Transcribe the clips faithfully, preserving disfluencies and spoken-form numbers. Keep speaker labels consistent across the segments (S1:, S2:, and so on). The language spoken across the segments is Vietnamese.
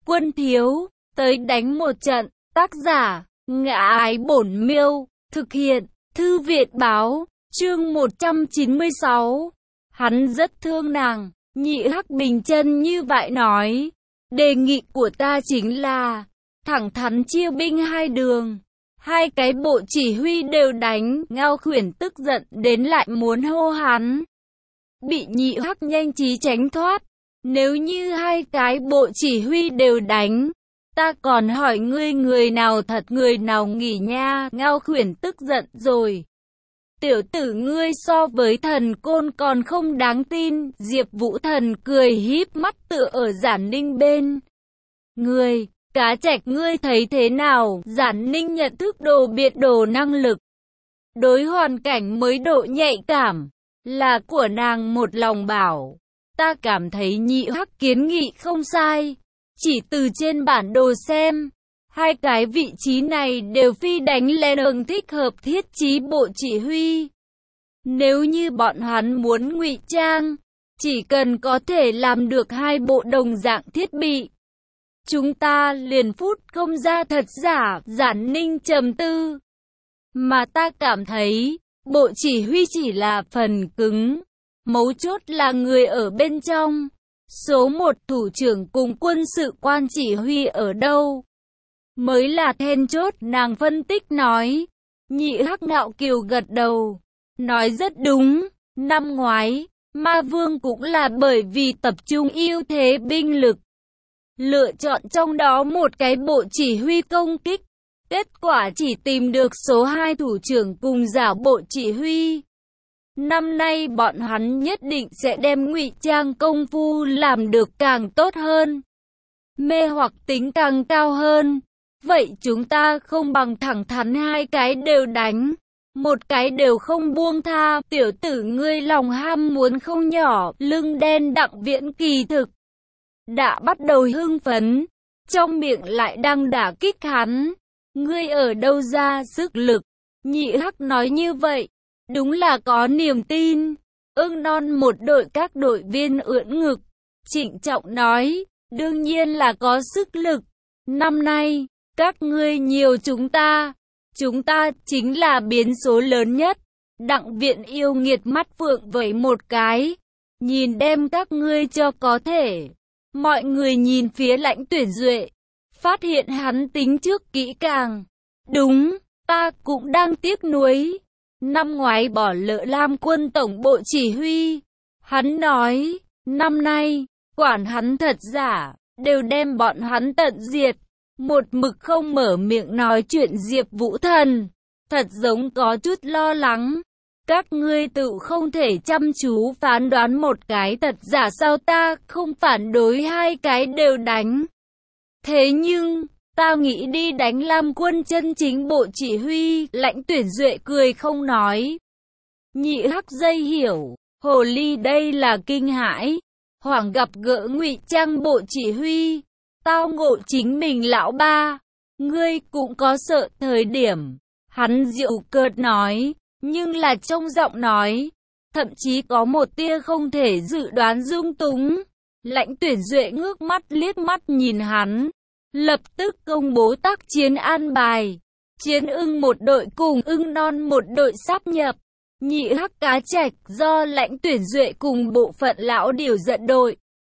S1: Quân thiếu, tới đánh một trận. Tác giả, Ngã Ái Bổn Miêu. Thực hiện, Thư Viện Báo. Chương một trăm chín mươi sáu. Hắn rất thương nàng. Nhị Hắc bình chân như vậy nói. Đề nghị của ta chính là thẳng thắn chia binh hai đường. Hai cái bộ chỉ huy đều đánh. Ngao Khuyển tức giận đến lại muốn hô hắn. Bị Nhị Hắc nhanh trí tránh thoát. Nếu như hai cái bộ chỉ huy đều đánh, ta còn hỏi ngươi người nào thật người nào nghỉ nha. Ngao Khuyển tức giận rồi. Tiểu tử ngươi so với thần côn còn không đáng tin. Diệp Vũ Thần cười híp mắt tựa ở Giản Ninh bên. Ngươi, Cá Trạch ngươi thấy thế nào? Giản Ninh nhận thức đồ biệt đồ năng lực. Đối hoàn cảnh mới độ nhạy cảm, là của nàng một lòng bảo. Ta cảm thấy Nhị Hắc kiến nghị không sai. Chỉ từ trên bản đồ xem, hai cái vị trí này đều phi đánh lên ứng thích hợp thiết trí bộ chỉ huy. Nếu như bọn hắn muốn ngụy trang, chỉ cần có thể làm được hai bộ đồng dạng thiết bị, chúng ta liền phút không ra thật giả. Giản Ninh trầm tư. Mà ta cảm thấy, bộ chỉ huy chỉ là phần cứng. Mấu chốt là người ở bên trong. Số một thủ trưởng cùng quân sự quan chỉ huy ở đâu mới là then chốt, nàng phân tích nói. Nhị Hắc ngạo kiều gật đầu. Nói rất đúng. Năm ngoái, Ma Vương cũng là bởi vì tập trung ưu thế binh lực, lựa chọn trong đó một cái bộ chỉ huy công kích. Kết quả chỉ tìm được số hai thủ trưởng cùng giả bộ chỉ huy. Năm nay bọn hắn nhất định sẽ đem ngụy trang công phu làm được càng tốt hơn, mê hoặc tính càng cao hơn. Vậy chúng ta không bằng thẳng thắn hai cái đều đánh, một cái đều không buông tha. Tiểu tử ngươi lòng ham muốn không nhỏ. Lưng đen Đặng Viễn kỳ thực đã bắt đầu hưng phấn, trong miệng lại đang đả kích hắn. Ngươi ở đâu ra sức lực? Nhị Hắc nói như vậy, đúng là có niềm tin. Ưng non một đội các đội viên ưỡn ngực, trịnh trọng nói, đương nhiên là có sức lực. Năm nay, các ngươi nhiều chúng ta, chúng ta chính là biến số lớn nhất. Đặng Viện yêu nghiệt mắt phượng vẩy một cái, nhìn đem các ngươi cho có thể. Mọi người nhìn phía Lãnh Tuyển Duệ, phát hiện hắn tính trước kỹ càng. Đúng, ta cũng đang tiếc nuối. Năm ngoái bỏ lỡ Lam quân tổng bộ chỉ huy. Hắn nói, năm nay, quản hắn thật giả, đều đem bọn hắn tận diệt. Một mực không mở miệng nói chuyện Diệp Vũ Thần, thật giống có chút lo lắng. Các ngươi tự không thể chăm chú phán đoán một cái thật giả sao? Ta không phản đối hai cái đều đánh. Thế nhưng, ta nghĩ đi đánh Lam quân chân chính bộ chỉ huy. Lãnh Tuyển Duệ cười không nói. Nhị Hắc dây hiểu, hồ ly đây là kinh hãi. Hoảng gặp gỡ ngụy trang bộ chỉ huy. Tao ngộ chính mình lão ba. Ngươi cũng có sợ thời điểm. Hắn giễu cợt nói, nhưng là trong giọng nói, thậm chí có một tia không thể dự đoán dung túng. Lãnh Tuyển Duệ ngước mắt liếc mắt nhìn hắn, lập tức công bố tác chiến an bài. Chiến ưng một đội cùng ưng non một đội sáp nhập. Nhị Hắc Cá Trạch do Lãnh Tuyển Duệ cùng bộ phận lão điều dẫn đội,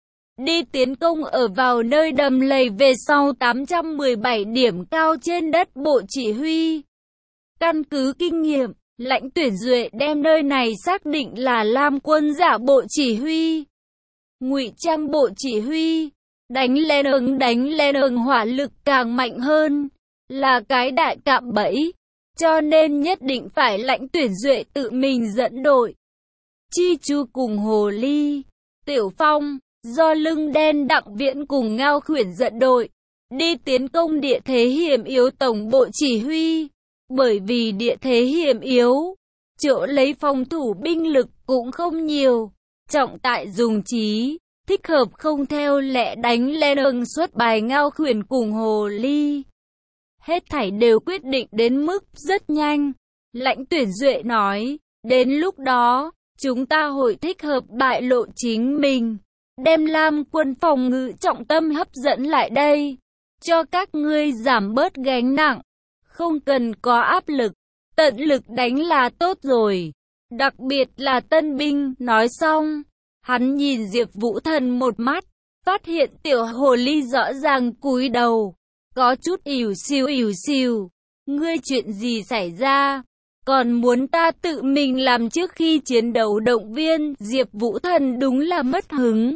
S1: đi tiến công ở vào nơi đầm lầy về sau tám trăm mười bảy điểm cao trên đất bộ chỉ huy. Căn cứ kinh nghiệm, Lãnh Tuyển Duệ đem nơi này xác định là Lam quân giả bộ chỉ huy, ngụy trang bộ chỉ huy. Đánh lên ứng đánh lên ứng hỏa lực càng mạnh hơn, là cái đại cạm bẫy, cho nên nhất định phải Lãnh Tuyển Duệ tự mình dẫn đội. Chi Chu cùng Hồ Ly, Tiểu Phong, do Lưng đen Đặng Viễn cùng Ngao Khuyển dẫn đội, đi tiến công địa thế hiểm yếu tổng bộ chỉ huy. Bởi vì địa thế hiểm yếu, chỗ lấy phòng thủ binh lực cũng không nhiều, trọng tại dùng trí, thích hợp không theo lẽ đánh lên ứng suốt bài. Ngao Khuyển cùng Hồ Ly, hết thảy đều quyết định đến mức rất nhanh. Lãnh Tuyển Duệ nói, đến lúc đó, chúng ta hội thích hợp bại lộ chính mình. đem Lam quân phòng ngự trọng tâm hấp dẫn lại đây, cho các ngươi giảm bớt gánh nặng, không cần có áp lực, tận lực đánh là tốt rồi, đặc biệt là tân binh. Nói xong, hắn nhìn Diệp Vũ Thần một mắt, phát hiện tiểu hồ ly rõ ràng cúi đầu, có chút ỉu xìu ỉu xìu. Ngươi chuyện gì xảy ra? Còn muốn ta tự mình làm trước khi chiến đấu động viên? Diệp Vũ Thần đúng là mất hứng.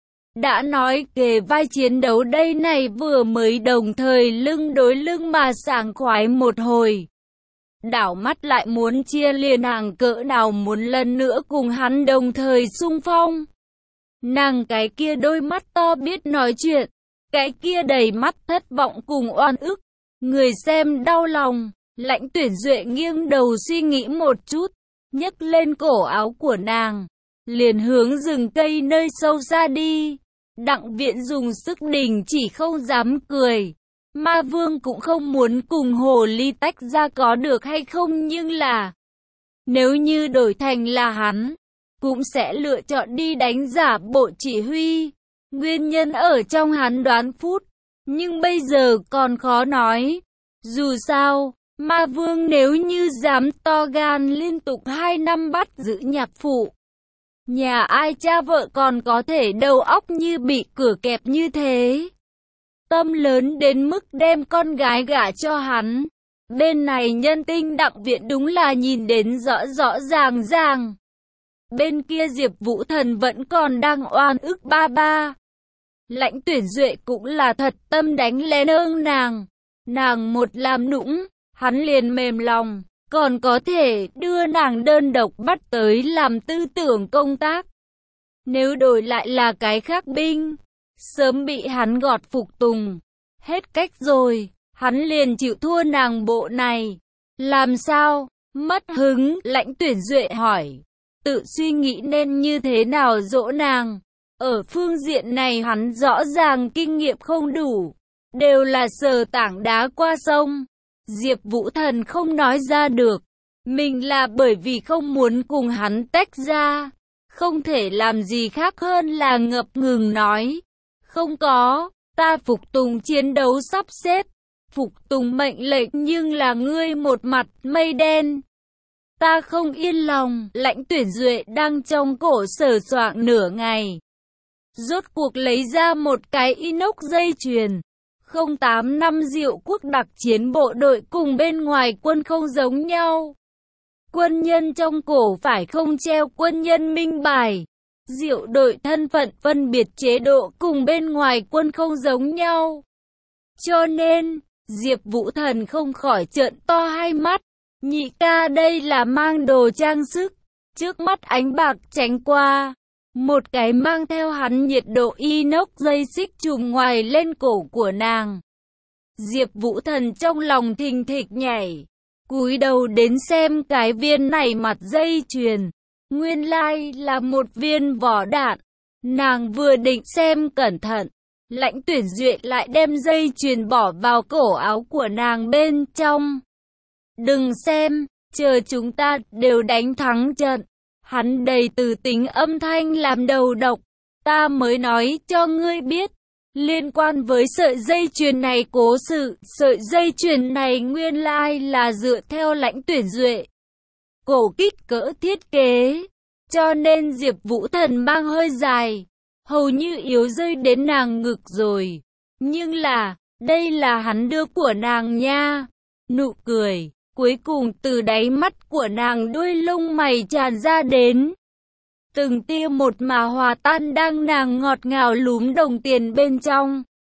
S1: Đã nói kề vai chiến đấu đây này, vừa mới đồng thời lưng đối lưng mà sảng khoái một hồi. Đảo mắt lại muốn chia liền hàng cỡ nào muốn lần nữa cùng hắn đồng thời xung phong. Nàng cái kia đôi mắt to biết nói chuyện, cái kia đầy mắt thất vọng cùng oan ức. Người xem đau lòng, Lãnh Tuyển Duệ nghiêng đầu suy nghĩ một chút, nhấc lên cổ áo của nàng, liền hướng rừng cây nơi sâu xa đi. Đặng Viễn dùng sức đình chỉ không dám cười. Ma Vương cũng không muốn cùng hồ ly tách ra có được hay không, nhưng là nếu như đổi thành là hắn, cũng sẽ lựa chọn đi đánh giả bộ chỉ huy. Nguyên nhân ở trong hắn đoán phút, nhưng bây giờ còn khó nói. Dù sao, Ma Vương nếu như dám to gan liên tục hai năm bắt giữ nhạc phụ, nhà ai cha vợ còn có thể đầu óc như bị cửa kẹp như thế. Tâm lớn đến mức đem con gái gả cho hắn. Bên này nhân tinh Đặng Viễn đúng là nhìn đến rõ rõ ràng ràng. Bên kia Diệp Vũ Thần vẫn còn đang oan ức ba ba. Lãnh Tuyển Duệ cũng là thật tâm đánh lén ương nàng. Nàng một làm nũng, hắn liền mềm lòng, còn có thể đưa nàng đơn độc bắt tới làm tư tưởng công tác. Nếu đổi lại là cái khác binh, sớm bị hắn gọt phục tùng. Hết cách rồi, hắn liền chịu thua nàng bộ này. Làm sao? Mất hứng, Lãnh Tuyển Duệ hỏi. Tự suy nghĩ nên như thế nào dỗ nàng. Ở phương diện này hắn rõ ràng kinh nghiệm không đủ, đều là sờ tảng đá qua sông. Diệp Vũ Thần không nói ra được, mình là bởi vì không muốn cùng hắn tách ra, không thể làm gì khác hơn là ngập ngừng nói. Không có, ta phục tùng chiến đấu sắp xếp, phục tùng mệnh lệnh, nhưng là ngươi một mặt mây đen. Ta không yên lòng. Lãnh Tuyển Duệ đang trong cổ sờ soạng nửa ngày, rốt cuộc lấy ra một cái inox dây chuyền. không tám năm Diệu Quốc đặc chiến bộ đội cùng bên ngoài quân không giống nhau. Quân nhân trong cổ phải không treo quân nhân minh bài. Diệu đội thân phận phân biệt chế độ cùng bên ngoài quân không giống nhau. Cho nên, Diệp Vũ Thần không khỏi trợn to hai mắt. Nhị ca đây là mang đồ trang sức. Trước mắt ánh bạc tránh qua, một cái mang theo hắn nhiệt độ inox dây xích trùm ngoài lên cổ của nàng. Diệp Vũ Thần trong lòng thình thịch nhảy, cúi đầu đến xem cái viên này mặt dây chuyền. Nguyên lai là một viên vỏ đạn. Nàng vừa định xem cẩn thận, Lãnh Tuyển Duệ lại đem dây chuyền bỏ vào cổ áo của nàng bên trong. Đừng xem, chờ chúng ta đều đánh thắng trận. Hắn đầy từ tính âm thanh làm đầu độc. Ta mới nói cho ngươi biết, liên quan với sợi dây chuyền này cố sự. Sợi dây chuyền này nguyên lai là dựa theo Lãnh Tuyển Duệ cổ kích cỡ thiết kế, cho nên Diệp Vũ Thần mang hơi dài, hầu như yếu rơi đến nàng ngực rồi. Nhưng là, đây là hắn đưa của nàng nha. Nụ cười cuối cùng từ đáy mắt của nàng, đuôi lông mày tràn ra đến. Từng tia một mà hòa tan đang nàng ngọt ngào lúm đồng tiền bên trong.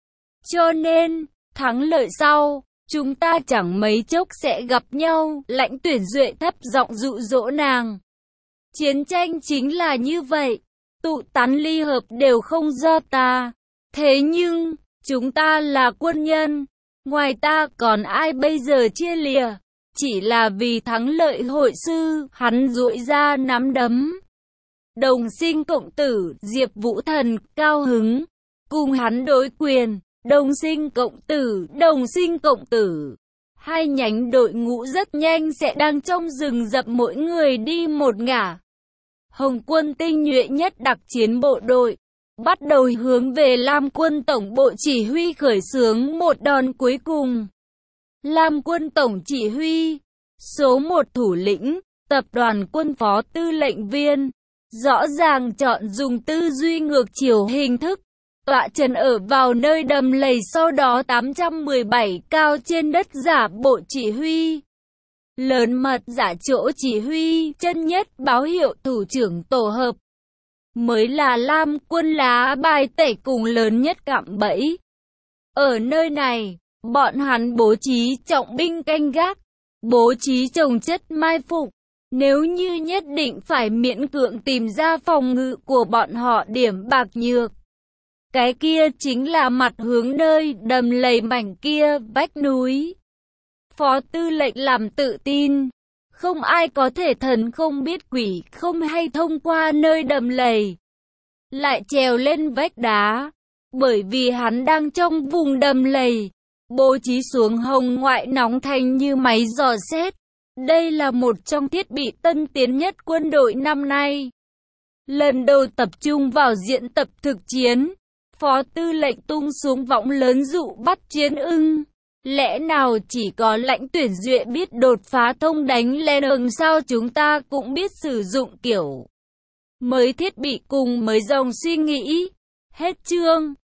S1: Cho nên, thắng lợi sau, chúng ta chẳng mấy chốc sẽ gặp nhau. Lãnh Tuyển Duệ thấp giọng dụ dỗ nàng. Chiến tranh chính là như vậy, tụ tán ly hợp đều không do ta. Thế nhưng, chúng ta là quân nhân, ngoài ta còn ai bây giờ chia lìa. Chỉ là vì thắng lợi hội sư, hắn duỗi ra nắm đấm. Đồng sinh cộng tử, Diệp Vũ Thần cao hứng, cùng hắn đối quyền. Đồng sinh cộng tử, đồng sinh cộng tử. Hai nhánh đội ngũ rất nhanh sẽ đang trong rừng rậm mỗi người đi một ngả. Hồng quân tinh nhuệ nhất đặc chiến bộ đội, bắt đầu hướng về Lam quân tổng bộ chỉ huy khởi xướng một đòn cuối cùng. Lam quân tổng chỉ huy, số một thủ lĩnh, tập đoàn quân phó tư lệnh viên, rõ ràng chọn dùng tư duy ngược chiều hình thức, tọa trấn ở vào nơi đầm lầy, sau đó tám trăm mười bảy cao trên đất giả bộ chỉ huy. Lớn mật giả chỗ chỉ huy, chân nhất báo hiệu thủ trưởng tổ hợp. Mới là Lam quân lá bài tẩy cùng lớn nhất cạm bẫy. Ở nơi này, bọn hắn bố trí trọng binh canh gác, bố trí chồng chất mai phục. Nếu như nhất định phải miễn cưỡng tìm ra phòng ngự của bọn họ điểm bạc nhược, cái kia chính là mặt hướng nơi đầm lầy mảnh kia vách núi. Phó tư lệnh làm tự tin, không ai có thể thần không biết quỷ không hay thông qua nơi đầm lầy, lại trèo lên vách đá, bởi vì hắn đang trong vùng đầm lầy, bố trí xuống hồng ngoại nóng thành như máy dò xét. Đây là một trong thiết bị tân tiến nhất quân đội năm nay. Lần đầu tập trung vào diễn tập thực chiến, phó tư lệnh tung xuống võng lớn dụ bắt chiến ưng. Lẽ nào chỉ có lãnh tuyển duệ biết đột phá thông đánh lên ưng sao chúng ta cũng biết sử dụng kiểu mới thiết bị cùng mới dòng suy nghĩ. Hết chương.